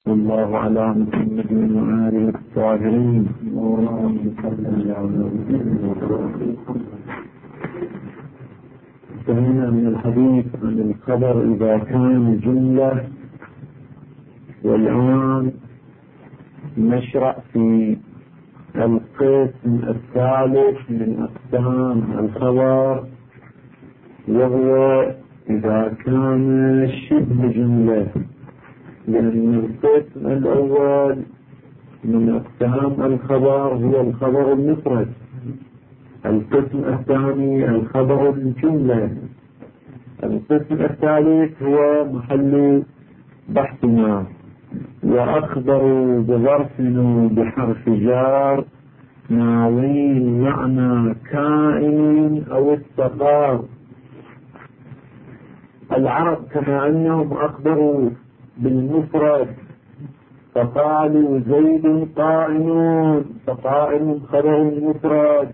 والله على محمد وآله الطاهرين. انتهينا من الحديث عن الخبر إذا كان جملة، والآن نشرع في القسم الثالث من أقسام الخبر، وهو إذا كان شبه جملة. لأن القسم الأول من أقسام الخبر هو الخبر المفرد، القسم الثاني الخبر الجملة، القسم الثالث هو محل بحثنا. وأخبروا بظرف بحرف جار ناوي معنى كائن أو استقار. العرب كما أنهم أخبروا بالمفرد فقالوا زيد قائم، فقائم خبر المفرد،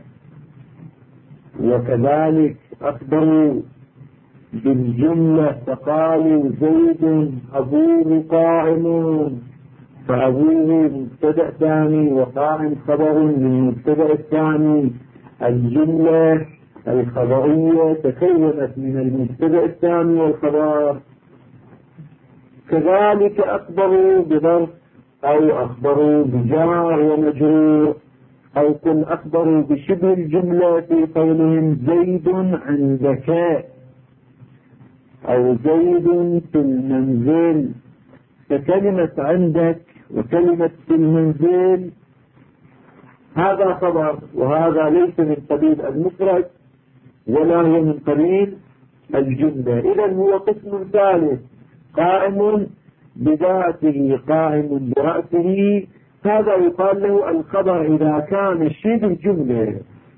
وكذلك أخبروا بالجملة فقالوا زيد أبوه قائم، فأبوه مبتدأ ثاني وقائم خبر للمبتدأ الثاني. الجملة الخبرية تكونت من المبتدأ الثاني والخبر. كذلك أخبروا بظرف أو أخبروا بجار ومجرور، أو كن أخبروا بشبه الجملة في قولهم زيد عندك أو زيد في المنزل. فكلمة عندك وكلمة في المنزل هذا خبر، وهذا ليس من قبيل المفرد ولا هو من قبيل الجملة. إذن هو قسم ثالث، قائم بذاته قائم برأسه. هذا يقال له الخبر إذا كان شبه جملة.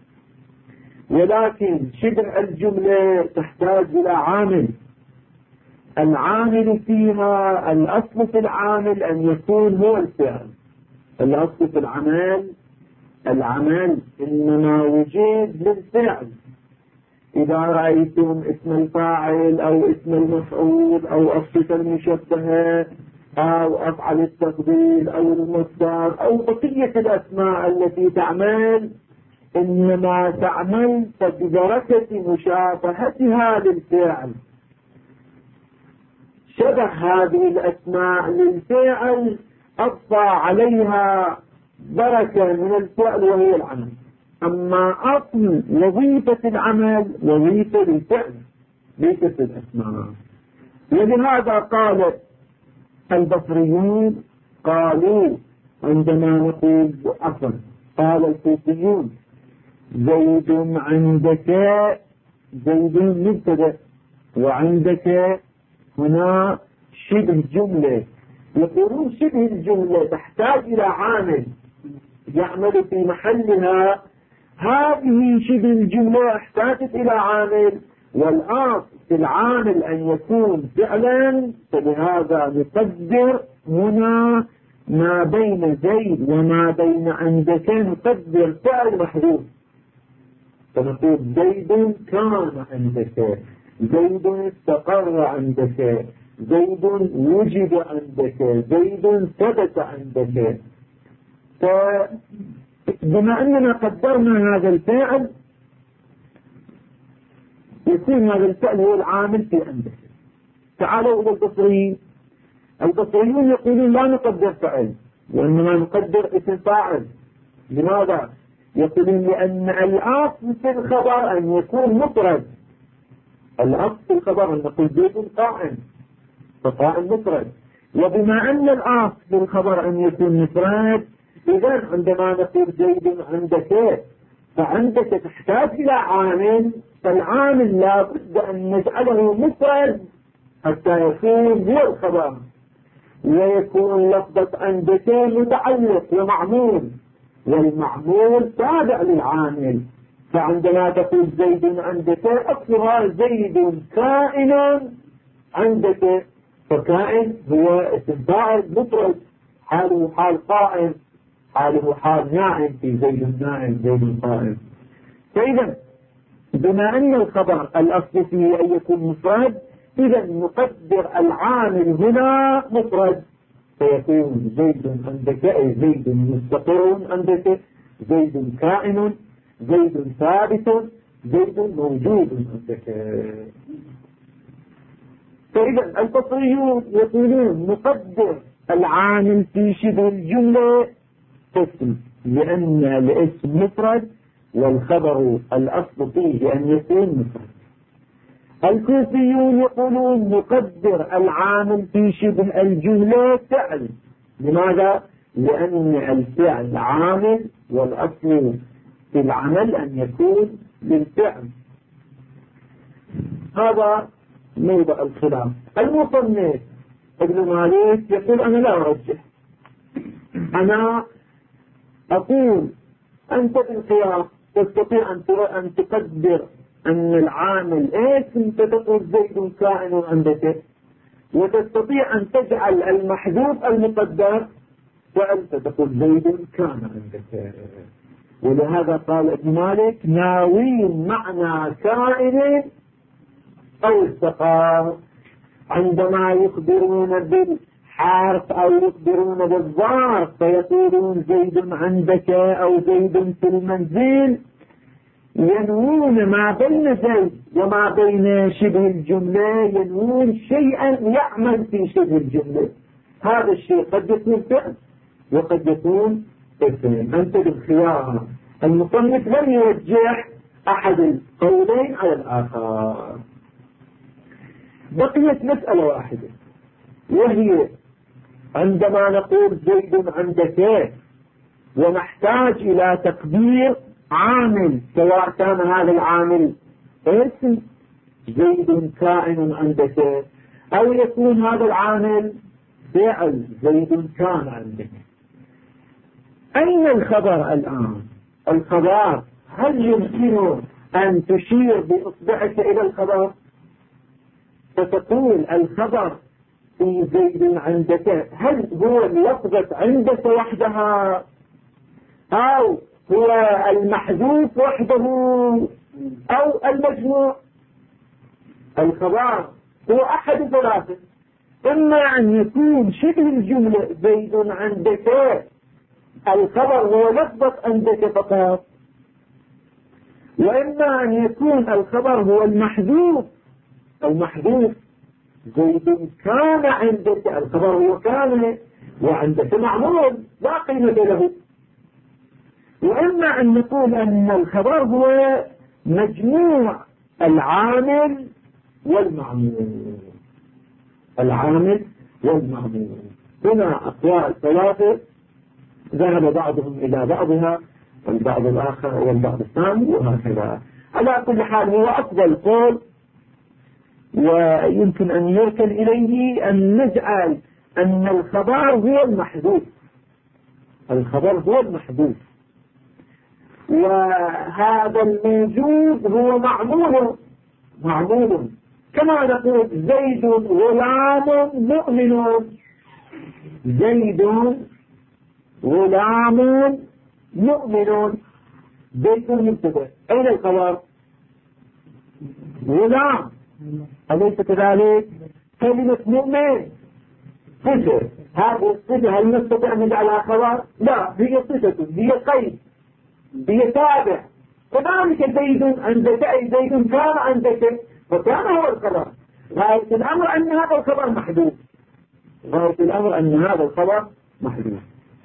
ولكن شبه الجملة تحتاج إلى عامل. العامل فيها، الأصل في العامل أن يكون هو الفعل. الأصل في العمل إنما وجد للفعل. إذا رأيتم اسم الفاعل أو اسم المفعول أو الصفة المشبهة أو أفعل التفضيل أو المصدر أو بقية الأسماء التي تعمل، إنما تعمل ببركة مشابهتها للفعل. شبه هذه الأسماء للفعل أضفى عليها بركة من الفعل وهي العمل. أما أصل وظيفة العمل وظيفة للفعل ليست الأسماء. ولهذا قال البصريون، قالوا عندما نقول عفوا قال الكوفيون زيد عندك، زيد مبتدأ وعندك هنا شبه جملة. يقولون شبه الجملة تحتاج إلى عامل يعمل في محلها. هذه شبه الجملة احتاجت إلى عامل، والأصل في العامل أن يكون فعلا. فلهذا نقدر هنا ما بين زيد وما بين عندك نقدر فعل محذوف، فنقول زيد كان عندك، زيد استقر عندك، زيد وجد عندك، زيد ثبت عندك. فبما أننا قدرنا هذا الفعل يكون هذا الفعل هو العامل في عندك. تعالوا إلى البصريين. البصريون يقولون لا نقدر فعل وإنما نقدر اسم فاعل. لماذا؟ يقولون لأن الأصل في الخبر أن يكون مفرد. الأصل في الخبر أن نقول زيد قائم، فقائم مفرد. وبما أن الأصل في الخبر أن يكون مفرد، إذن عندما نقول زيد عندك فعندك تحتاج إلى عامل. فالعامل لا بد أن نجعله مفرد حتى يكون هو الخبر، ويكون لفظة عندك متعلق ومعمول، والمعمول تابع للعامل. فعندما تقول زيد عندك أصلها زيد كائن عندك، فكائن هو اسم فاعل مفرد، حاله حال قائم، حاله حال نائم، في زيد نائم زيد قائم. فإذا بما أن الخبر الأصل فيه أن يكون مفرد، إذا نقدر العامل هنا مفرد. فيكون زيد عندك أي زيد مستقر عندك، زيد كائن، زيد ثابت، زيد موجود عندك. فإذا البصريون يقولون نقدر العامل في شبه الجملة اسم، لأن الاسم مفرد والخبر الأصل فيه أن يكون مفرد. الكوفيون يقولون نقدر العامل في شبه الجملة فعل. لماذا؟ لأن الفعل عامل والأصل في العمل أن يكون للفعل. هذا موضع الخلاف. المصنف ابن مالك يقول أنا لا أرجح، أنا أقول أنت بالقياس تستطيع أن تقدر أن العامل اسم، فتقول زيد كائن عندك، وتستطيع أن تجعل المحذوف المقدر فعل، فتقول زيد كان عندك. ولهذا قال ابن مالك ناوي معنى كائن أو استقام عندما يخبرون بالحرف أو يخبرون بالظرف فيقولون زيد عندك أو زيد في المنزل، ينوون ما بين زيد وما بين شبه الجملة، ينوون شيئا يعمل في شبه الجملة. هذا الشيء قد يكون فعل وقد يكون اسم. أنت بالخيار. المصنف لم يرجح أحد القولين على الآخر. بقيت مسألة واحدة، وهي عندما نقول زيد عندك ونحتاج إلى تقدير عامل، سواء كان هذا العامل اسم زيد كائن عندك، أو يكون هذا العامل فعل زيد كان عندك. أين الخبر الآن؟ الخبر هل يمكن أن تشير بإصبعك إلى الخبر فتقول الخبر في زيد عندك هل هو اللفظة عندك وحدها أو هو المحذوف وحده أو المجموع؟ الخبر هو أحد ثلاثة، إما أن يكون شبه الجملة زيد عندك الخبر هو لفظة عندك فقط، وإما أن يكون الخبر هو المحذوف أو محذوف زيد كان عندك، الخبر هو كان وعندك معمول لا قيمة له، وإما أن نقول أن الخبر هو مجموع العامل والمعمول. العامل والمعمول. هنا أقوال ثلاثة ذهب بعضهم إلى بعضها والبعض الآخر والبعض الثاني وهكذا. على كل حال هو أفضل قول ويمكن أن يركن إليه أن نجعل أن الخبر هو المحذوف. الخبر هو المحذوف، وهذا الموجود هو معمول كما نقول زيد غلام مؤمن. زيد غلام مؤمن، زيد مبتدأ، أين الخبر؟ غلام، أليس كذلك؟ كلمة مؤمن صفة، هذه الصفة هل نستطيع أن نجعلها خبر؟ لا، هي صفة، هي قيد، هي تابع. كذلك زيد عندك أي زيد كان عندك فكان هو الخبر. غاية الأمر أن هذا الخبر محدود، غاية الأمر أن هذا الخبر محدود.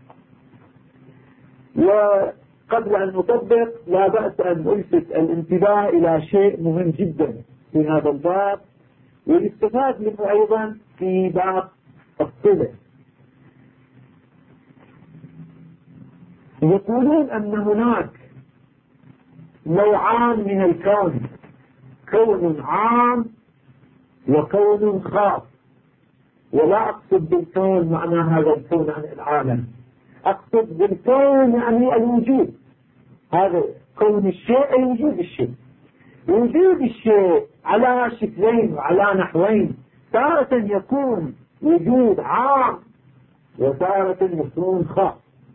وقبل أن نطبق لا بأس أن ألفت الانتباه إلى شيء مهم جدا في هذا الباب ويستفاد منه أيضا في باب الصلة. يقولون أن هناك نوعان من الكون، كون عام وكون خاص. ولا أقصد بالكون معنى هذا الكون عن العالم، أقصد بالكون يعني الوجود. هذا كون الشيء أي وجود الشيء. وجود الشيء على شكلين وعلى نحوين، تارة يكون وجود عام وتارة يكون خاص.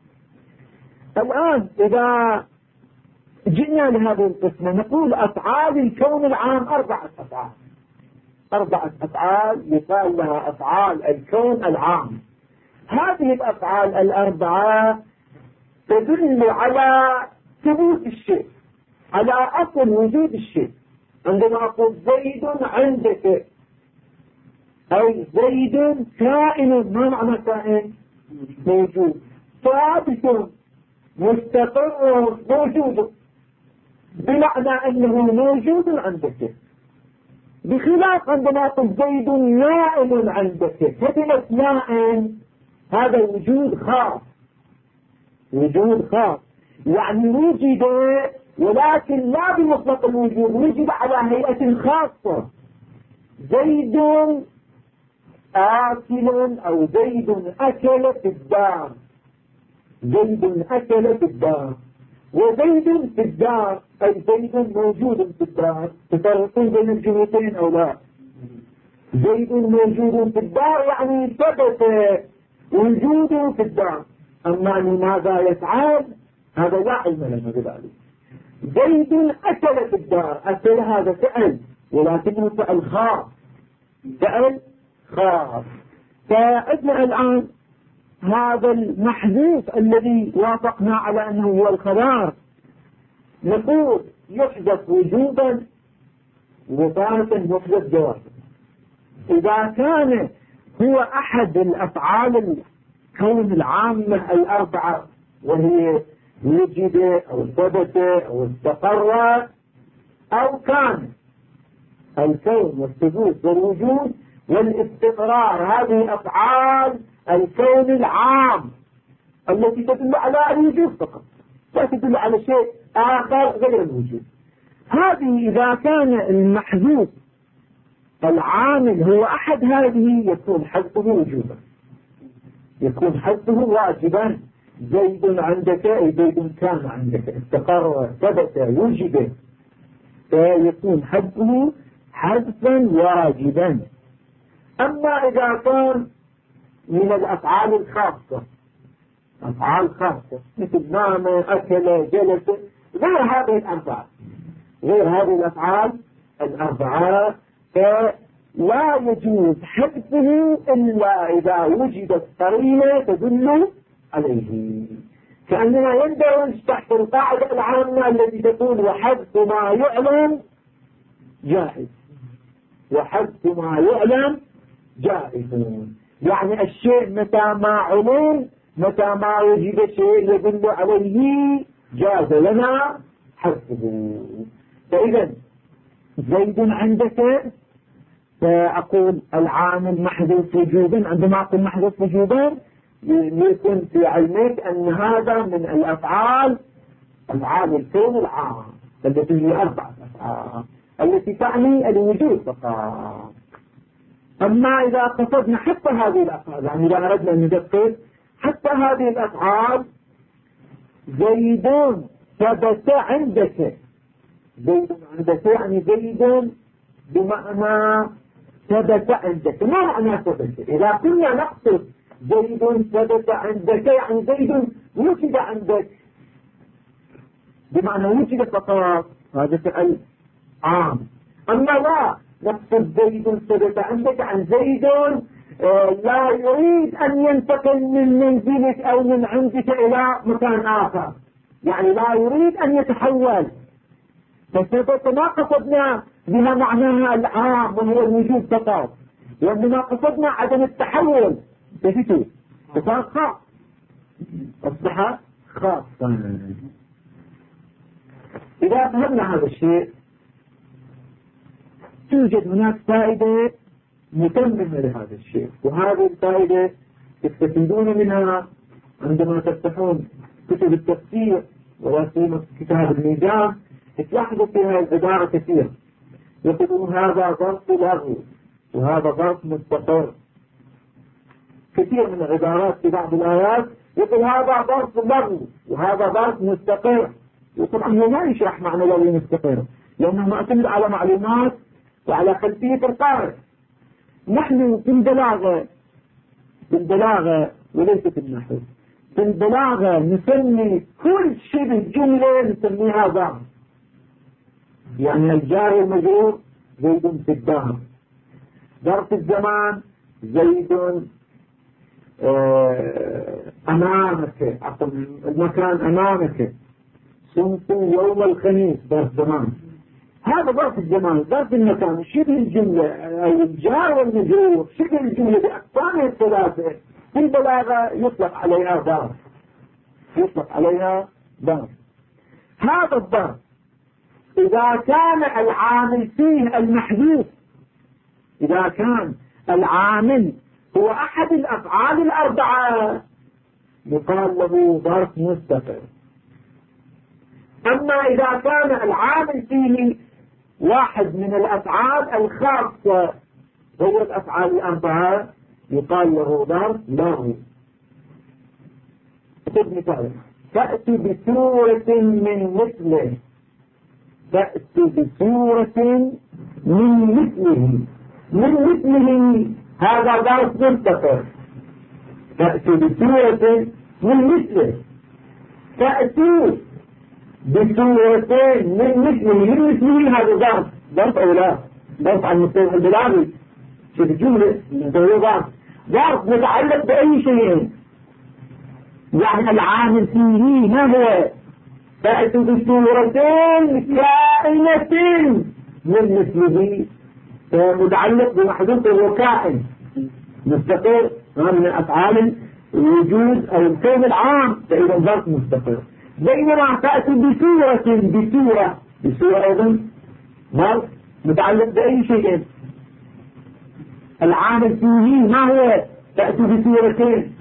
الآن إذا جئنا لهذه القسمة نقول أفعال الكون العام 4 أفعال. 4 أفعال يقال لها أفعال الكون العام. هذه الأفعال الأربعة تدل على ثبوت الشيء، على أصل وجود الشيء. عندما أقول زيد عندك، أي زيد كائن. ما معنى كائن؟ موجود، ثابت، مستقر، موجود، بمعنى أنه موجود عندك. بخلاف عندما أقول زيد نائم عندك، كلمة نائم هذا وجود خاص، وجود خاص، يعني وجد ولكن لا بمطلق الوجود، وجد على هيئة خاصة. زيد آكل أو زيد أكل في الدار، زيد أكل في الدار، وزيد في الدار أي زيد موجود في الدار. تفرقون بين الجهتين أو لا؟ زيد موجود في الدار يعني ثبت وجوده في الدار. أما لماذا يفعل هذا لا علم لنا بذلك. زيد أكل في الدار، أكل هذا فعل ولكنه فعل خاص، فعل خاص. فعندنا الآن هذا المحذوف الذي وافقنا على أنه هو الخبر، نقول يحدث وجوبا وتارة يحدث جوازا. إذا كان هو أحد الأفعال الكون العامة الأربعة، وهي وجد أو ثبت أو استقر، أو كان الكون والثبوت والوجود والاستقرار هذه أفعال الكون العام التي تدل على الوجود فقط، لا تدل على شيء آخر غير الوجود. هذه إذا كان المحذوف العامل هو أحد هذه يكون حذفه وجوبا، يكون حذفه واجبا. زيد عندك أي زيد كان عندك، استقر، ثبت، وجد، فيكون حذفه حذفا واجبا. أما إذا كان من الأفعال الخاصة، أفعال خاصة مثل نام، أكل، جلس، غير هذه الأفعال، غير هذه الأفعال الأربعة، فلا يجوز حذفه إلا إذا وجدت قرينة تدل عليه. كأننا يندرج تحت القاعدة العامة التي تقول وحذف ما يعلم جائز، وحذف ما يعلم جائز. يعني الشيء متى ما علم، متى ما وجد شيء يدل عليه جاز لنا حذفه. فإذا زيد عندك، فأقول العامل محذوف وجوبا. عندما أقول محذوف وجوبا يكون في علمك أن هذا من الأفعال، أفعال الكون العام التي هي 4 أفعال التي تعني الوجود فقط. أما إذا قصدنا حتى هذه الأفعال، يعني إذا أردنا أن ندقق حتى هذه الأفعال، زيد ثبت عندك، زيد عندك يعني زيد بمعنى ثبت عندك. ما معنى ثبت؟ إذا كنا نقصد زيد ثبت عندك يعني زيد وجد عندك بمعنى وجد فقط، هذا فعل عام. أما لا نقصد زيد ثبت عندك عن زيد لا يريد أن ينتقل من منزلك أو من عندك إلى مكان آخر، يعني لا يريد أن يتحول. فثبت ما قصدنا بها معناها العام وهو الوجود فقط، وإنما قصدنا عدم التحول. فهمتوا؟ فصار خاص، أصبح خاصا. إذا فهمنا هذا الشيء توجد هناك فائدة متممة لهذا الشيء، وهذه الفائدة تستفيدون منها عندما تفتحون كتب التفسير ولا سيما كتاب الميزان، تلاحظوا فيها العبارة كثير. يقولون هذا ظرف لغو وهذا ظرف مستقر. كثير من العبارات في بعض الآيات يقول هذا ظرف لغو وهذا ظرف مستقر. وطبعا هو ما يشرح معنى لغو مستقر لأنه معتمد على معلومات وعلى خلفية القارئ. نحن في البلاغة وليس في النحو، في البلاغة نسمي كل شبه جملة نسميها ظرف. يعني الجار والمجرور زيد في الدار، ظرف الزمان زيد أمامك، المكان أمامك، صمت يوم الخميس، ظرف زمان. هذا ظرف الزمان، ظرف المكان، شبه الجملة أو الجار والمجرور، شبه الجملة بأقسامها الثلاثة في البلاغة يطلق عليها ظرف، يطلق عليها ظرف. هذا الظرف إذا كان العامل فيه المحذوف، إذا كان العامل هو أحد الأفعال الأربعة يقال له ظرف مستقر. أما إذا كان العامل فيه واحد من الأفعال الخاصة غير الأفعال الأربعة يقال له ظرف لاغي. خذ مثال: تأتي بسورة من مثله، تأتي بسورة من مثله، من مثله هذا ظرف مستقر. تأتي بسورة من مثله، تأتي بسورتين من مثله، من مثله هذا ظرف، ظرف أو لا ظرف عن مستوى البلاغي. شوف الجملة هو ظرف، ظرف متعلق بأي شيء، يعني العامل فيه ما هو؟ تأتي بسورتين كائنة من مثله، متعلق بمحذوف وكائن مستقر من أفعال الوجود أو الكون العام، فإذا ظرف مستقر. بينما تأتي بسورة أيضا ظرف متعلق بأي شيء، العامل فيه ما هو؟ تأتي بسورتين،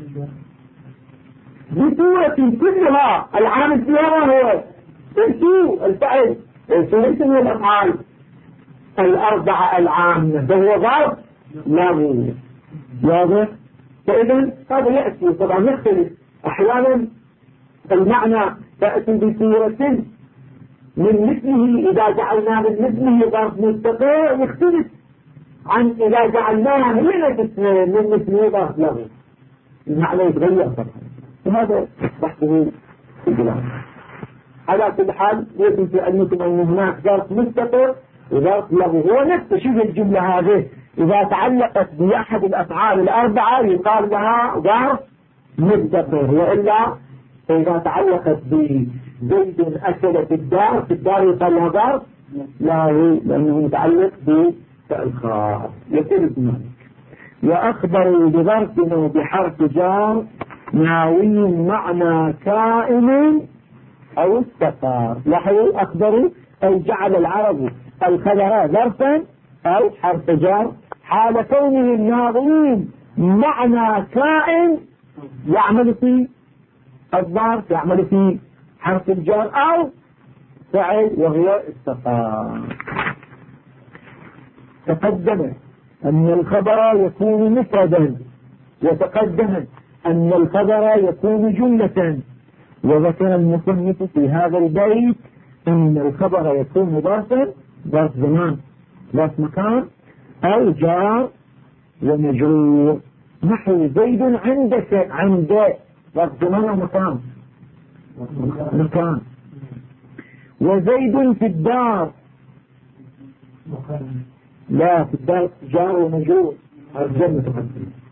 بسورة كلها العامل فيها ما هو؟ الفعل، ليس من الأفعال الأربعة العامة، فهو ظرف لاغي. واضح؟ فإذا هذا يأتي طبعا يختلف أحيانا المعنى. تأتي بسورة من مثله، إذا جعلنا من مثله ظرف مستقر يختلف عن إذا جعلناها هي من مثله ظرف لاغي، المعنى يتغير طبعا. وهذا بحثه في البلاد. على كل حال يجب في علمكم أن هناك ظرف مستقر وظرف لاغي، هو نفس شبه الجملة هذه إذا تعلقت بأحد الأفعال الأربعة يقال لها ظرف مستقر، وإلا إذا تعلقت بزيد أكل في الدار يقال لها ظرف لاغي لأنه متعلق بفعل خاص. يقول ابن مالك: وأخبروا بظرفنا بحرف جار ناوي معنى كائن أو استقار. لاحظوا أخبروا أي جعل العرب الخبر ظرفا أو حرف جار حال كونه الناظرين معنى كائن يعمل في الظرف، يعمل في حرف الجار أو فعل وهي استقار. تقدم أن الخبر يكون مفردا، وتقدم أن الخبر يكون جملة، وذكر المصنف في هذا البيت أن الخبر يكون ظرفا، ظرف زمان، ظرف مكان، أو جار ومجرور. نحو زيد عندك، عند ظرف زمان ومكان، مكان. وزيد في الدار، لا في الدار جار ومجرور، الجنة.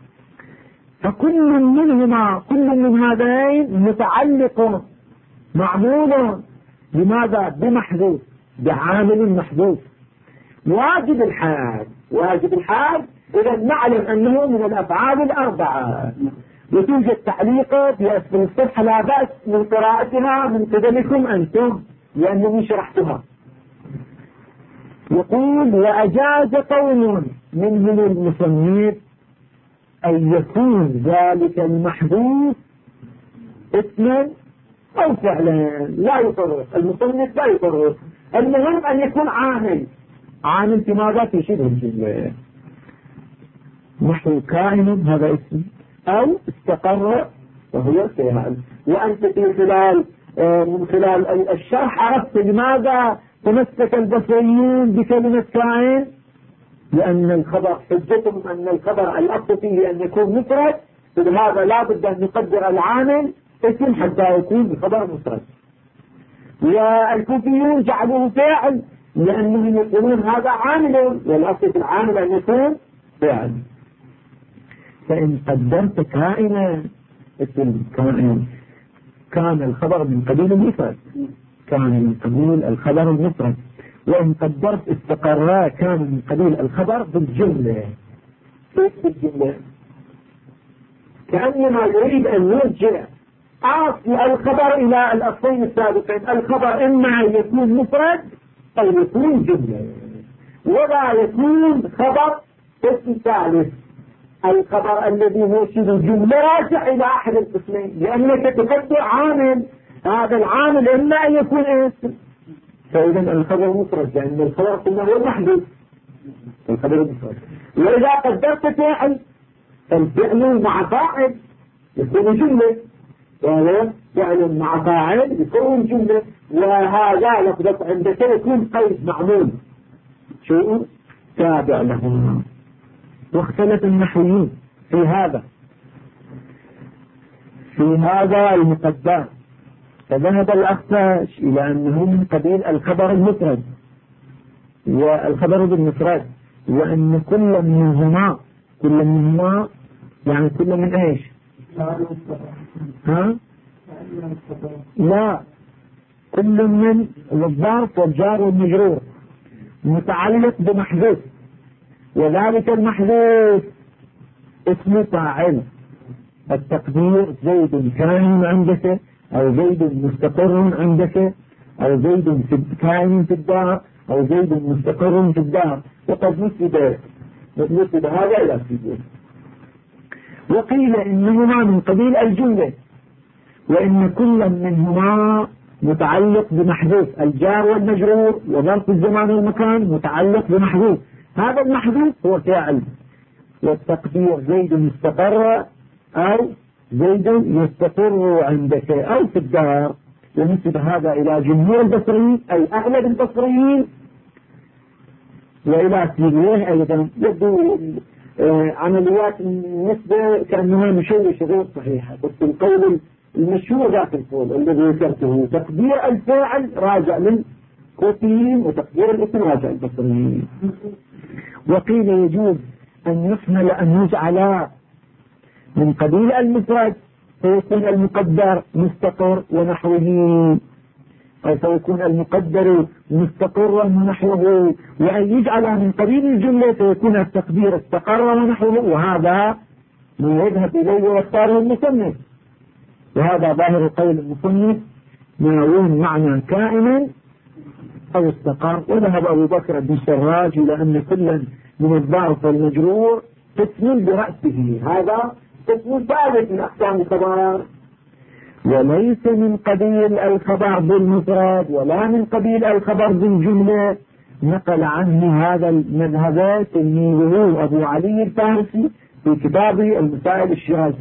فكل منهما، كل من هذين متعلق معمول لماذا؟ بمحذوف، بعامل محذوف. واجب الحال إذا نعلم أنه من الأفعال الأربعة، وتوجد تعليقات بأسفل الصفحة لا بأس من قراءتها من قبلكم أنتم لأنني شرحتها. يقول: وأجاز قوم من المصنف أن يكون ذلك المحذوف اسما أو فعلا، لا يفرق المصنف، لا يفرق، المهم أن يكون عامل في ماذا؟ في شبه الجملة. نحو كائن هذا اسم، أو استقر وهو فعل. وأنت من خلال الشرح عرفت لماذا تمسك البصريون بكلمة كائن، لأن الخبر حجتهم أن الخبر الأصل فيه أن يكون مفرد، فلهذا لا بد أن نقدر العامل اسم حتى يكون بخبر مفرد. والكوفيون جعلوه فاعل لأنهم يقولون هذا عامل، والأصل في العامل أن يكون فاعل. فإن قدرت كائنا كائن كان الخبر من قبيل المفرد، كان من قبيل الخبر المفرد. وإن قدرت استقرا كان من قبيل الخبر بالجملة. كيف بالجملة؟ كأنما يريد أن يرجع أصل الخبر إلى الأصلين السابقين. الخبر إما يكون مفرد أو يكون جملة، ولا يكون خبر اسم ثالث. الخبر الذي يرشد الجملة راجع إلى أحد القسمين، لأنك تقدر عامل، هذا العامل إما أن يكون اسم، فإذا الخبر مفرد، لأن الخبر قلنا هو المحدود، الخبر مفرد. وإذا قدرت فاعل، الفعل مع فاعل يكون جملة، يعني فعل مع فاعل يكون جملة. وهذا لفظة عندك يكون قيد معمول شيء تابع له. واختلف النحويون في هذا المقدار، فذهب الأخفاش إلى أنه من قبيل الخبر المفرد والخبر بالمفرد، وأن كل منهما يعني كل من ايش؟ لا، كل من الظرف والجار والمجرور متعلق بمحذوف، وذلك المحذوف اسم فاعل. التقدير زيد كائن عندك، أو زيد مستقر عندك، أو زيد كائن في الدار، أو زيد مستقر في الدار، وقد نسب هذا إلى سيدنا. وقيل إنهما من قبيل الجملة، وإن كل منهما متعلق بمحذوف، الجار والمجرور وظرف الزمان والمكان متعلق بمحذوف، هذا المحذوف هو فاعل. والتقدير زيد مستقر أو زيد يستقر عندك أو في الدار، ونسب هذا إلى جمهور البصريين أي أغلب البصريين، وإلى سيبويه أيضا. يبدو عمليات النسبة كأنها مشوشة غير صحيحة، بس القول المشهور ذاك القول الذي ذكرته تقدير الفاعل راجع للكوفيين وتقدير الاسم راجع للبصريين. وقيل يجوز أن يجعل من قبيل المفرد فيكون المقدر مستقر ونحوه، أو فيكون المقدر مستقرا ونحوه، وأن يجعل من قبيل الجملة فيكون التقدير استقر ونحوه، وهذا ما يذهب إليه ويختاره المصنف، وهذا ظاهر قول المصنف ينوون معنى كائنا أو استقر. وذهب أبو بكر بن سراج إلى أن كلا من الظرف والمجرور قسم برأسه، هذا قسم ثالث من أقسام الخبر، وليس من قبيل الخبر بالمفرد ولا من قبيل الخبر بالجملة. نقل عنه هذا المذهب تلميذه أبو علي الفارسي في كتابه المسائل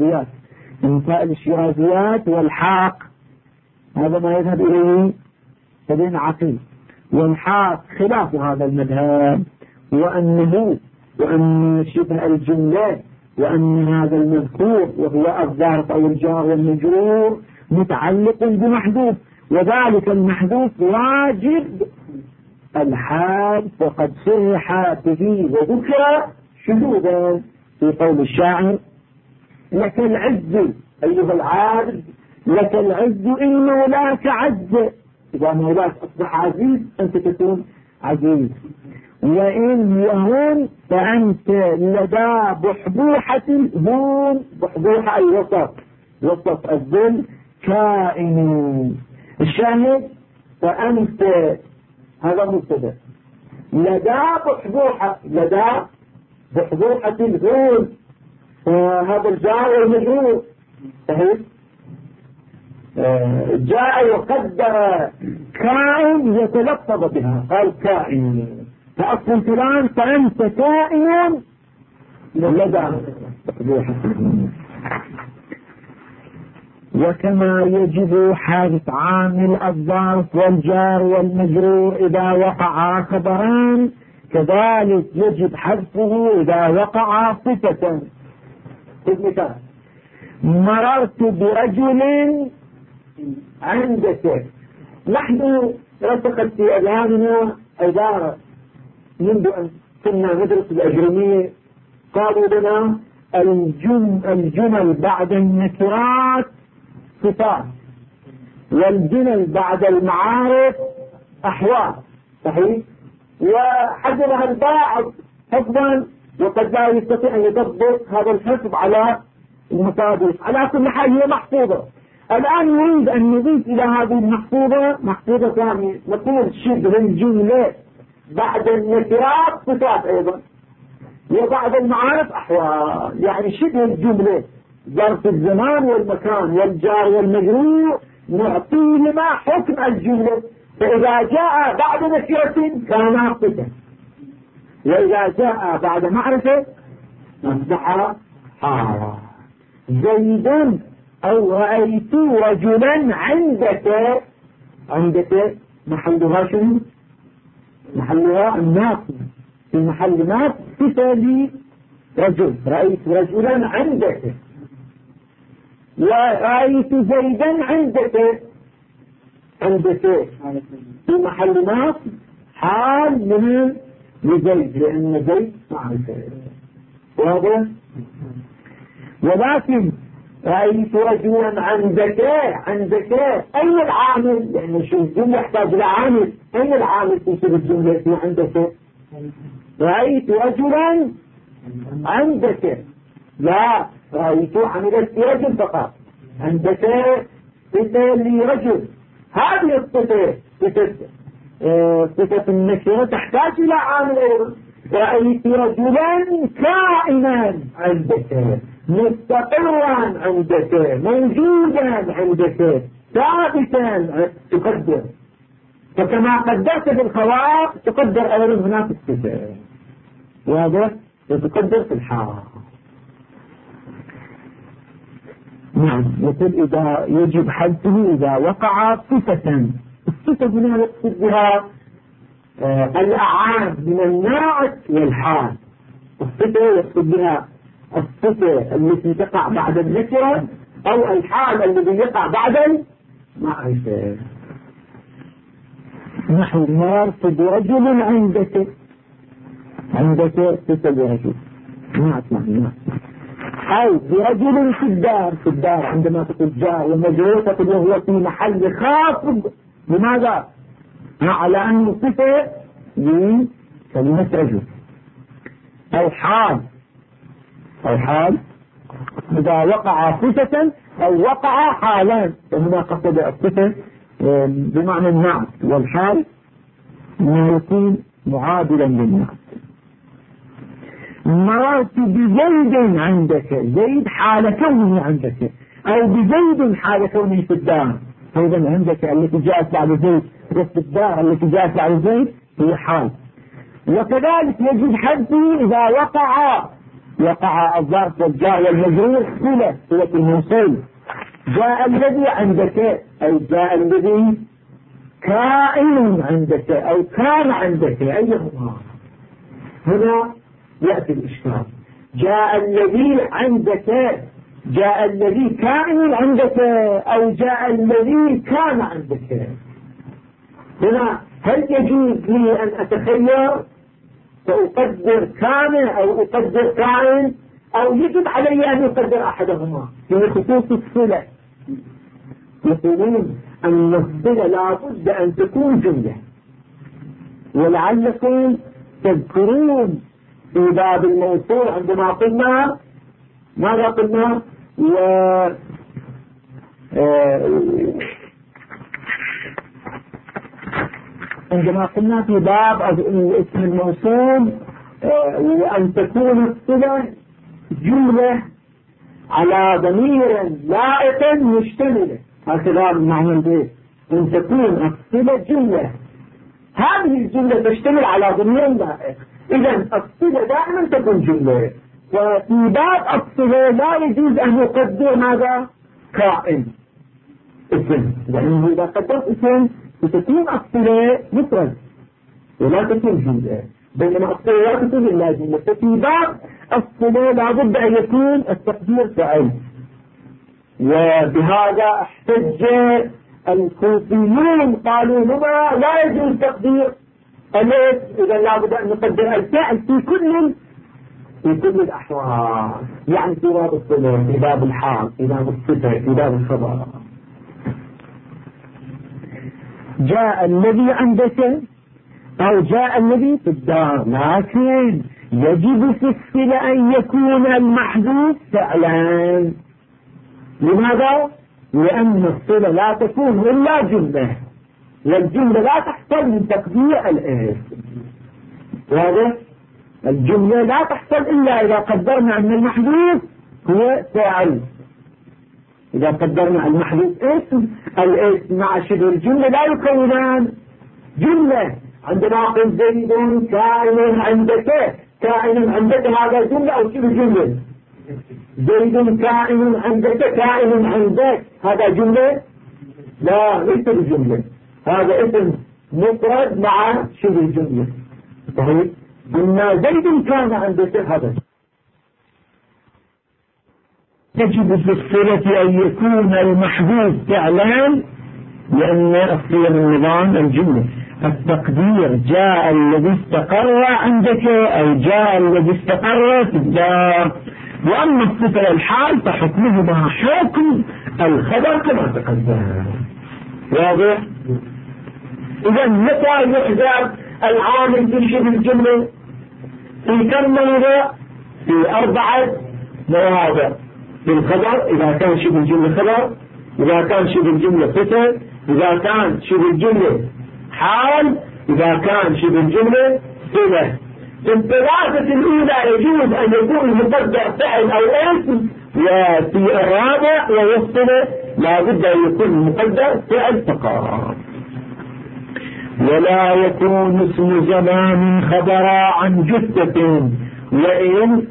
الشيرازيات والحاق، هذا ما يذهب إليه ابن عقيل. والحاق خلاف هذا المذهب، وأن شبه الجملة، وأن هذا المذكور وهو الظرف أو الجار والمجرور متعلق بمحذوف، وذلك المحذوف واجب الحال، وقد صرح به وذكر شذوذا في قول الشاعر: لك العز أيها العابد، لك العز إن مولاك عز. إذا مولاك أصبح عزيز أنت تكون عزيز. وإن يهون فأنت لدى بحبوحة هون، بحبوحة أي وسط الذل كائن. الشاهد فأنت هذا مبتدأ، لدى بحبوحة الهون، وهذا الجار والمجرور جاء وقدر كائن يتلفظ بها، قال كائن، فأصل فلان فأنت كائن لدى بحبوحة. وكما يجب حذف عامل الظرف والجار والمجرور إذا وقع خبران، كذلك يجب حذفه إذا وقع صفة. مثال: مررت برجل عندك. نحن رسخت في أذهاننا عبارة منذ أن كنا ندرس الأجرمية، قالوا لنا الجمل بعد النكرات صفات، والجمل بعد المعارف أحوال. صحيح؟ وحجرها البعض حفظا، وقد لا يستطيع أن يطبق هذا الحفظ على المصادر. على كل حال هي محفوظة. الآن نريد أن نضيف إلى هذه المحفوظة محفوظة ثانية، نقول شبه الجملة بعد النكرات صفات أيضا، وبعد المعارف أحوال. يعني شبه الجملة ظرف الزمان والمكان والجار والمجرور نعطيهما حكم الجملة، فإذا جاء بعد نكرة كان صفة، وإذا جاء بعد معرفة أصبح حالا. زيد أو رأيت رجلا عندك محلها شنو؟ محلها الناصب، في محل ناصب صفة لي رجل. رأيت رجلا عندك، ورأيت زيدا عندك في محل ناصب حال من لزيد، لأن زيد معرفة. واضح؟ ولكن رأيت رجلا عندك أي العامل؟ لأن شو الجملة يحتاج إلى عامل. أي العامل في شبه الجملة في عندك؟ رأيت رجلا عندك، لا، رأيت عملت رجل فقط، عندك صفة لرجل. هذه الصفة صفة النكرة تحتاج إلى عامل أيضا. رأيت رجلا كائنا عندك، مستقرا عندك، موجودا عندك، ثابتا تقدر. فكما قدرت في الخواص تقدر أيضا هناك الصفة. واضح؟ وتقدر في الحال. نعم. يقول إذا يجب حذفه إذا وقع صفة. الصفة هنا يقصد بها الأعام من الناعت والحال. الصفة يقصد بها الصفة التي تقع بعد النكرة أو الحال الذي يقع بعد المعرفة. نحو مررت برجل عندك صفة برجل. نعم. أو برجل في الدار عندما تقول جار ومجرور تقول وهو في محل خاص. لماذا؟ على أنه صفة لكلمة رجل. أو حال إذا وقع صفة أو وقع حالان، فهنا قصد الصفة بمعنى النعت، والحال ما يكون معادلا للنعت. مررت بزيد عندك، زيد حال كونه عندك، أو بزيد حال كونه في الدار. أيضا عندك التي جاءت بعد زيد، في الدار التي جاءت بعد زيد هي حال. وكذلك يجب حذفه إذا وقع الظرف والجار والمجرور صلة الموصول. جاء الذي عندك، أي جاء الذي كائن عندك أو كان عندك، أيهما؟ هنا يأتي الإشكال. جاء الذي عندك، جاء الذي كائن عندك، أو جاء الذي كان عندك. هنا هل يجوز لي أن أتخير فأقدر كان أو أقدر كائن، أو يجب علي أن أقدر أحدهما في خصوص الصلة؟ يقولون أن الصلة لا بد أن تكون جملة. ولعلكم تذكرون في باب الموصول عندما قلنا ماذا قلنا؟ عندما قلنا في باب الاسم الموصول وأن تكون الصلة جملة على ضمير لائق مشتمل. هكذا معنى البيت أن تكون الصلة جملة، هذه الجملة تشتمل على ضمير لائق. إذن الصلة دائما تكون جملة. وفي باب الصلة لا يجوز أن يقدر ماذا؟ كائن اسم، لأنه إذا قدرت اسم ستكون الصلة مفرد ولا تكون جملة، بينما الصلة لا تكون إلا جملة. ففي باب الصلة لابد أن يكون التقدير فعل. وبهذا احتج الكوفيون، قالوا هنا لا يجوز تقدير الاسم، إذا لابد أن نقدر الفعل في كل في كل الأحوال، يعني في باب الصلة، في باب الحال، في باب الصفة، في باب الخبر. جاء الذي عندك أو جاء الذي في الدار، لكن يجب في الصلة أن يكون المحذوف فعلا. لماذا؟ لأن الصلة لا تكون إلا جملة، والجملة لا تحصل من تقدير الاسم. واضح؟ الجملة لا تحصل إلا إذا قدرنا أن المحذوف هو فاعل. إذا قدرنا المحذوف اسم، الاسم مع شبه الجملة لا يكونان جملة. عندما قل زيد كائن عندك، كائن عندك هذا جملة أو شبه جملة؟ زيد كائن عندك، كائن عندك هذا جملة؟ لا، ليس بجملة، هذا اسم مفرد مع شبه جملة. صحيح؟ قلنا زيد كان عندك هذا. يجب في الصلة أن يكون المحذوف فعلا، لأن الصلة من نظام الجملة. التقدير جاء الذي استقر عندك أو جاء الذي استقر في الدار. وأما الصفة الحال فحكمهما حكم الخبر كما تقدم. واضح؟ إذا متى يحذف العامل في شبه الجملة؟ في كم موضع؟ في 4 مواضع. في الخبر إذا كان شبه الجملة خبر، إذا كان شبه الجملة صفة، إذا كان شبه الجملة حال، إذا كان شبه الجملة صلة. في الثلاثة الأولى يجوز أن يكون المقدر فعل أو اسم، وفي الرابع ويصله لا بد أن يكون المقدر فعل فقط. ولا يكون اسم زمان خبرا عن جثة، وإن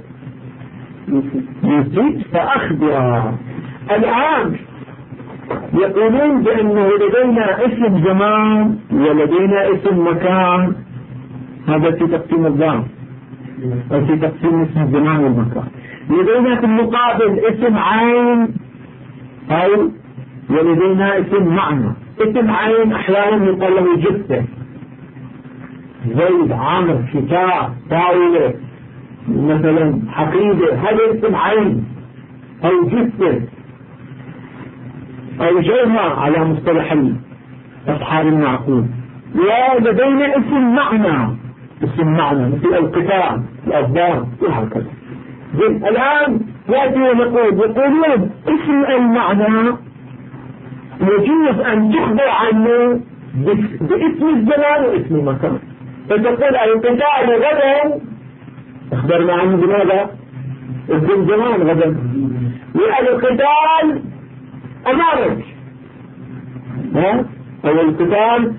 يفيد فأخبرا. الآن يقولون بأنه لدينا اسم زمان ولدينا اسم مكان، هذا في تقسيم الظرف أو في تقسيم اسم الزمان والمكان. لدينا في المقابل اسم عين أو ولدينا اسم معنى. اسم عين أحيانا يقال له جثة، زيد، عمرو، شتاء، طاولة، مثلا حقيبة، هذا اسم عين أو جثة أو جوهر على مصطلح أصحاب المعقول. ولدينا اسم معنى، اسم معنى مثل القتال، الأضداد وهكذا. الآن يأتي يقولون اسم المعنى يجوز أن تخبر عنه باسم الزمان واسم المكان. فتقول القتال غدا اخبرنا عنه بماذا؟ اسم الزمان غدا. والقتال أمامك، أو القتال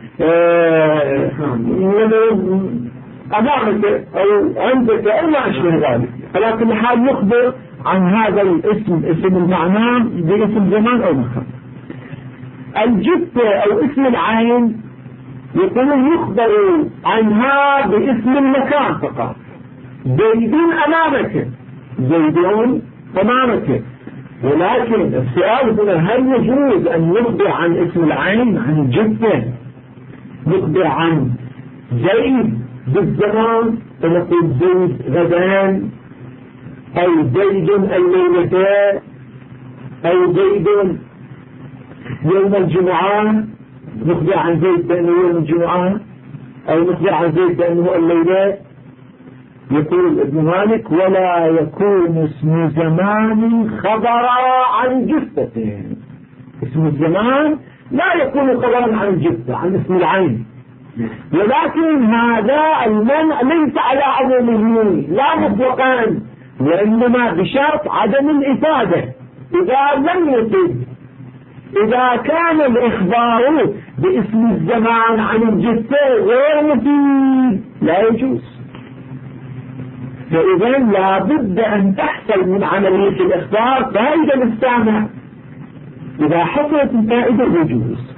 أمامك أو عندك أو ما أشبه ذلك. على كل حال يخبر عن هذا الاسم، اسم المعنى باسم زمان أو مكان. الجثة أو اسم العين يقولون يخبر عنها باسم المكان فقط. زيدون أمامك، زيدون أمامك. ولكن السؤال هنا هل يجوز أن نخبر عن اسم العين عن الجثة؟ نخبر عن زيد بالزمان فنقول زيد غدان، أو زيد الليلتين، أو زيد يوم الجمعة. نخبر عن زيد بأنه يوم الجمعة، أو نخبر عن زيد بأنه الليلة. يقول ابن مالك ولا يكون اسم زمان خبرا عن جثة. اسم الزمان لا يكون خبرا عن الجثة، عن اسم العين. ولكن هذا المنع ليس على عمومه لا مطلقا، وإنما بشرط عدم الإفادة. إذا لم يفد، إذا كان الإخبار باسم الزمان عن الجثة غير مفيد لا يجوز. فإذا لا بد أن تحصل من عملية الإخبار فائدة للسامع. إذا حصلت الفائدة يجوز.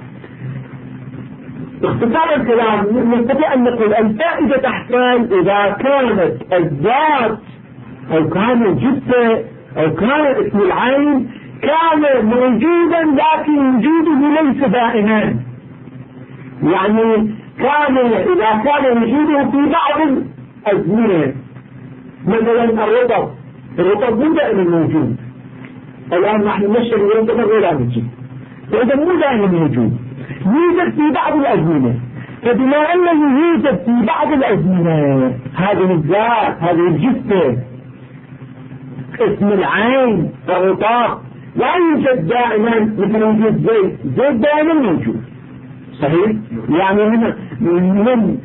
اختصار الكلام نستطيع أن نقول الفائدة تحصل إذا كانت الذات أو كان الجثة أو كان اسم العين كان موجودا لكن وجوده ليس دائما. يعني كان إذا كان وجوده في بعض الأزمنة مثلا الرطب مو دائما موجود. الآن نحن نشرب الرطب غير موجود، فإذا مو دائما موجود، يوجد في بعض الأزمنة. فبما أنه يوجد في بعض الأزمنة هذه الذات، هذه الجثة، اسم العين الرطاب لا يوجد دائما مثل وجود زيت دائما موجود، صحيح؟ يعني من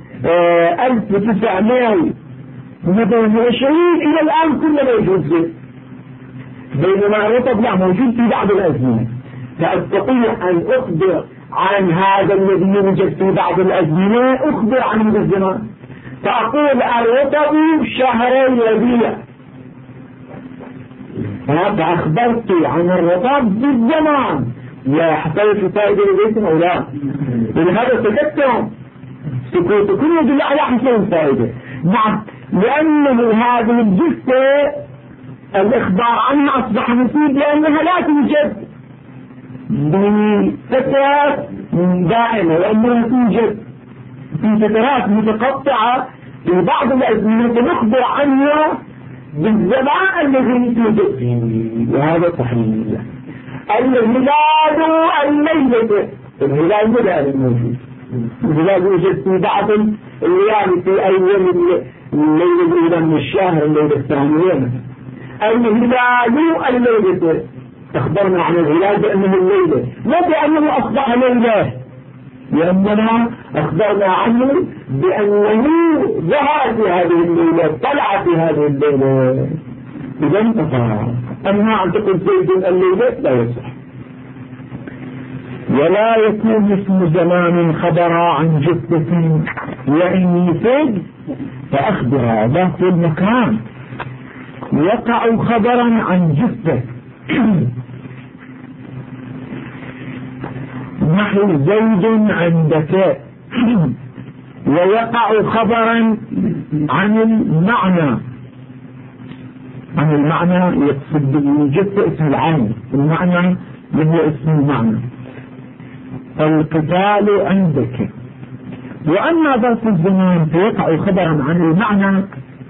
1920 إلى الآن كله موجود زيت، بينما الرطب لا موجود في بعض الأزمنة. فأستطيع أن أخبر عن هذا الذي يوجد في بعض الأزمنة، أخبر عنه بالزمان، فأقول الرطب شهري يبيع، فأخبرت عن الرطب بالزمان. لا حصلت فائدة لديكم أو لا؟ ولهذا سكتتم، سكوتكم يدل على حصل الفائدة. نعم، لأن هذه الجثة الإخبار عنها أصبح مفيد، لأنها لا توجد بفترات دائمة، لأنها توجد في فترات متقطعة في بعض الأزمنة نخبر عنها بالزمان الذي توجد فيه. وهذا صحيح. الهلال الليلة، الهلال مو دائما موجود، الهلال يوجد في بعض الليالي في أول الليلة الأولى من الشهر، الليلة الثانية. الهلال الليلة أخبرنا عن الهلال بأنه الليلة، لا بأنه أصبح ليلة، لأننا أخبرنا عنه بأنه ظهر في هذه الليلة، طلع في هذه الليلة. إذا انتفع. أما أن تقول زيد الليلة لا يصح. ولا يكون اسم زمان خبرا عن جثة، وإن يفيد فأخبر ذات المكان يقع خبرا عن جثة. نحو زيد عندك، ويقع خبرا عن المعنى. عن المعنى يقصد بالجثة اسم العين، المعنى هو اسم المعنى. القتال عندك. وأما ظرف الزمان فيقع خبرا عن المعنى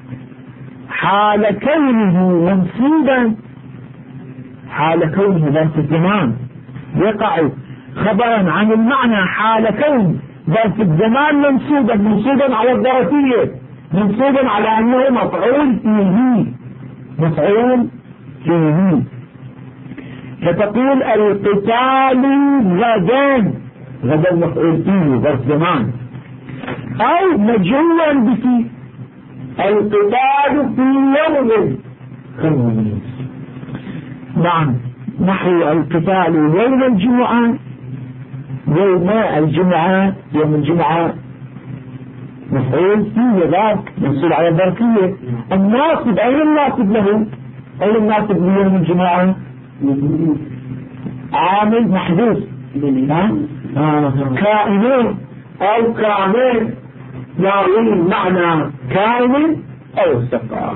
حال كونه منصوبا، حال كونه ظرف الزمان يقع خبرا عن المعنى حال كون ظرف الزمان منصوبا على الظرفية، منصوبا على أنه مفعول فيه، مفعول فيه. فتقول القتال غدا، غدا مفعول فيه ظرف زمان، أو مجهولا به القتال في يوم خميس. نعم، نحو القتال يوم الجمعة، يوم الجمعة، يوم الجمعة مفعول فيه ذاك منصوب على الظرفية. الناصب أين الناصب له؟ أين الناصب ليوم الجمعة؟ عامل محذوف، كائن أو كامل، يعين معنى كامل أو سقى.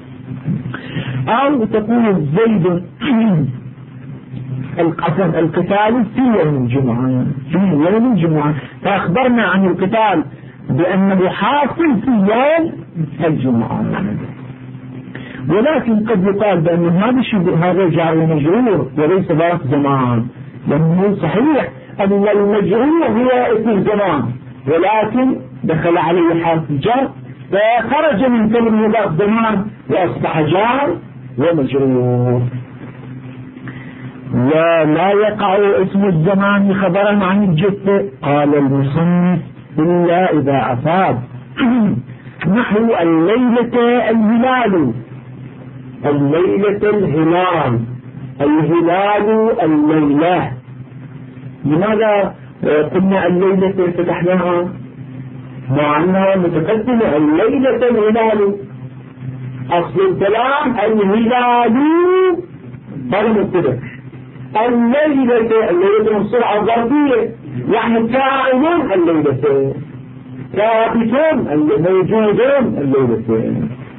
أو تقول زيد القتال في يوم الجمعة، في يوم الجمعة، فأخبرنا عن القتال بأنه حاصل في يوم الجمعة. ولكن قد يقال بأن هذا جار ومجرور وليس ظرف زمان، لأنه صحيح أن المجرور هو اسم الزمان، ولكن دخل عليه حرف الجر فخرج من كلمة ظرف زمان وأصبح جار ومجرور. ولا يقع اسم الزمان خبرا عن الجثة، قال المصنف إلا إذا أفاد. نحو الليلة الهلال، الليلة الهلال، الهلال الليلة. لماذا قلنا الليلة فتحناها مع أنها متقدمة؟ الليلة الهلال أصل الكلام الهلال هذا مبتدأ، الليلة السرعة الظرفية، يعني كائنون الليلة، ثابتون موجودون الليلة.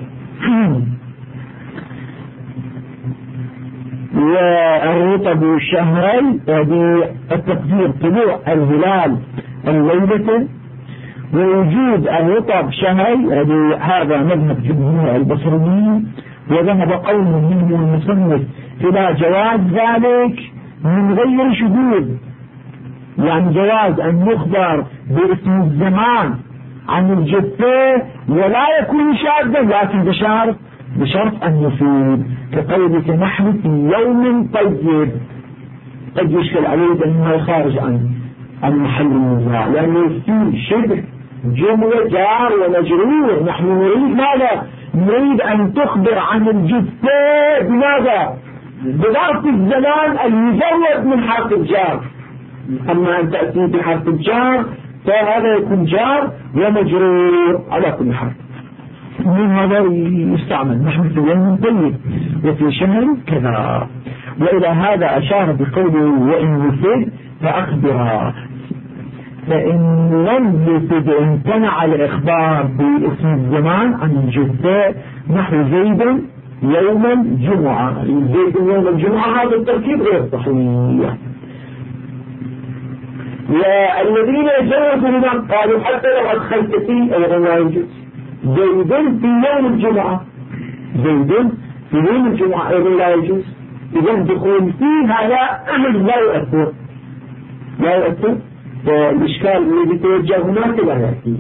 والرطب شهرين، هذه التقدير طلوع الهلال الليلة، ووجود الرطب شهي، هذا مذهب جمهور البصريين، وذهب قوم منهم المصنف إلى جواز ذلك من غير شذوذ، يعني جواز أن يخبر باسم الزمان عن الجثة ولا يكون شاذا، لكن بشرط أن يفيد، كقولك نحن في يوم طيب، قد يشكل عليه أنه خارج عن محل النزاع، لأنه في شبه جملة جار ومجرور. نحن نريد ماذا؟ نريد أن تخبر عن الجثة بماذا؟ بظرف الزمان المزود من حرف الجار. أما أن تأتي بحرف الجار فهذا يكون جار ومجرور على كل حال. من هذا يستعمل نحن في يوم طيب وفي شهر كذا. وإلى هذا أشار بقوله وإن يفيد فأخبرها، فإن لم يفيد امتنع الإخبار باسم الزمان عن الجثة، نحو زيد يوم الجمعة. زيد يوم الجمعة هذا التركيب غير صحيح. والذين يجوزوا لنا قالوا حتى لو أدخلت فيه أيضا لا يجوز. زيد في يوم الجمعة، زيد في يوم الجمعة أيضا لا يجوز. إذا دخول فيه هذا لا يؤثر، لا يؤثر. فالإشكال الذي توجه هناك لا يأتي.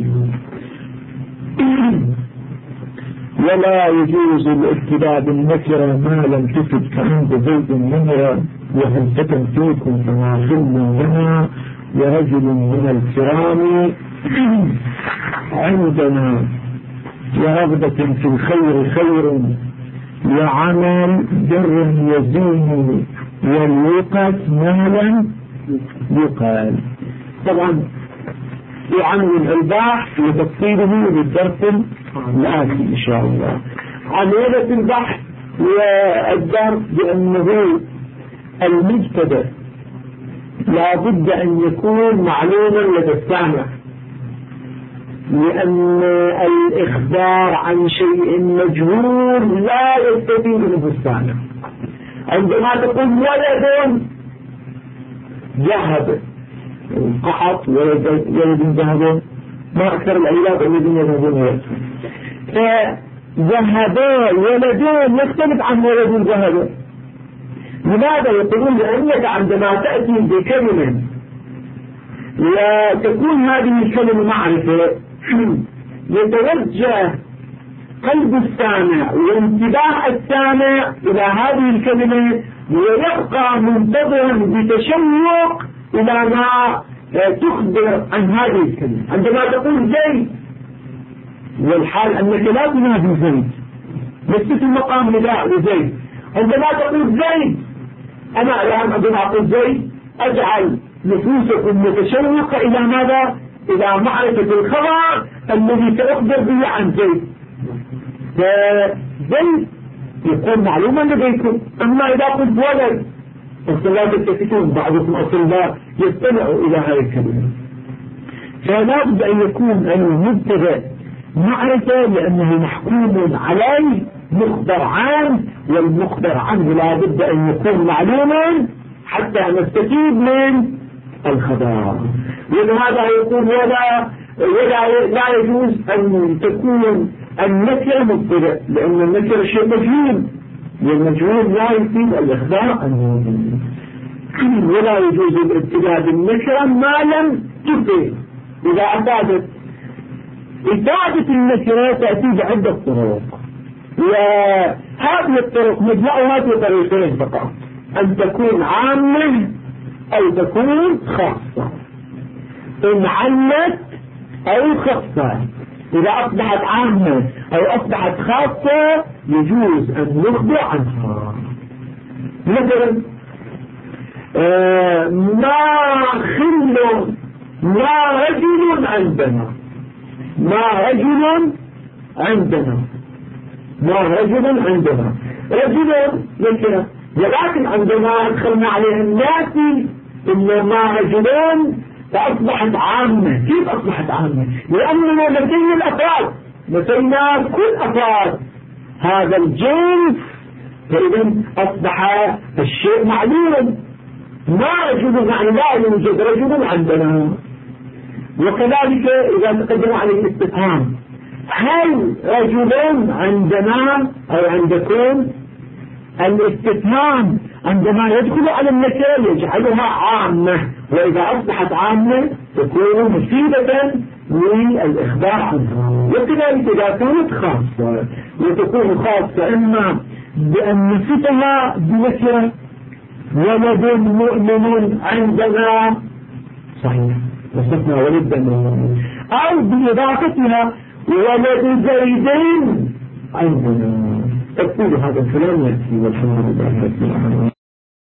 ولا يجوز الابتداء بالنكرة ما لم تفد كعند زيد نمرة وهل سكن فيكم فما خل لنا ورجل من الكرام عندنا ورغبة في الخير خير وعمل در يزين والوقت مالا يقال. طبعا يعمل البحث وتفصيله بالدرس الآتي إن شاء الله. عملية البحث والدرس بأنه المبتدأ لا بد أن يكون معلوما لدى السامع، لأن الإخبار عن شيء مجهول لا يستفيد منه السامع. عندما تقول ولد ذهب، قحط ولد ذهب، ما أكثر العلاج الذين يذهبون ويأتون. فذهب ولدين يختلف عن ولد ذهب. لماذا؟ يقولون لأنك عندما تأتي بكلمة وتكون هذه الكلمة معرفة يتوجه قلب السامع وانتباه السامع إلى هذه الكلمة ويبقى منتظرا بتشوق إلى ما تخبر عن هذه الكلمة. عندما تقول زيد والحال أنك لا تنادي زيد، لست في مقام نداء لزيد. عندما تقول زيد أنا الآن عندما أقول زيد أجعل نفوسكم متشوقة إلى ماذا؟ إلى معرفة الخبر الذي سأخبر به عن زيد. فزيد يكون معلوما لديكم. أما إذا قلت ولد أصلا لا تتفتون، بعضكم أصلا لا يستمعوا إلى هذه الكلمة. فلا بد أن يكون المبتدأ معرفة، لأنه محكوم عليه مخبر عنه، والمخبر عنه لا بد أن يكون معلوما حتى نستفيد من الخبر. ولهذا يقول لا يجوز أن تكون النكرة مبتدأ، لأن النكرة شيء مجهول، والمجهول لا يفيد الإخبار عنه. ولا يجوز الابتداء بالنكرة ما لم تفيد. إذا أفادت إفادة النكرة تأتي بعدة طرق، وهذه الطرق مجموعها في طريقين فقط، أن تكون عامة أو تكون خاصة. إن عمت أو خاصة، إذا أصبحت عامة أو أصبحت خاصة يجوز أن نخبر عنها. مثلا ما خل ما رجل عندنا، ما رجل عندنا، ما رجل عندنا، رجل يمكن، ولكن عندما أدخلنا عليه الناس إنما رجلون فأصبحت عامة. كيف أصبحت عامة؟ لأننا نسينا الأفراد، نسينا كل أفراد هذا الجنس، فإذا أصبح الشيء معلوم. ما رجل يعني لا يوجد رجل عندنا. وكذلك إذا تقدم عليه الاستفهام هل رجلين عندنا أو عندكم الاستفهام عندما يدخل على النكرة يجعلها عامة، وإذا أصبحت عامة تكون مفيدة للإخبار عنها. وكذلك إذا كانت خاصة وتكون خاصة إما بأن نصفها بنكرة ولد مؤمن عندنا صحيح وصفنا ولد مؤمن، أو بإضافتها ولد زيدين عندنا. تقول هذا الكلام يأتي والحمد لله رب العالمين.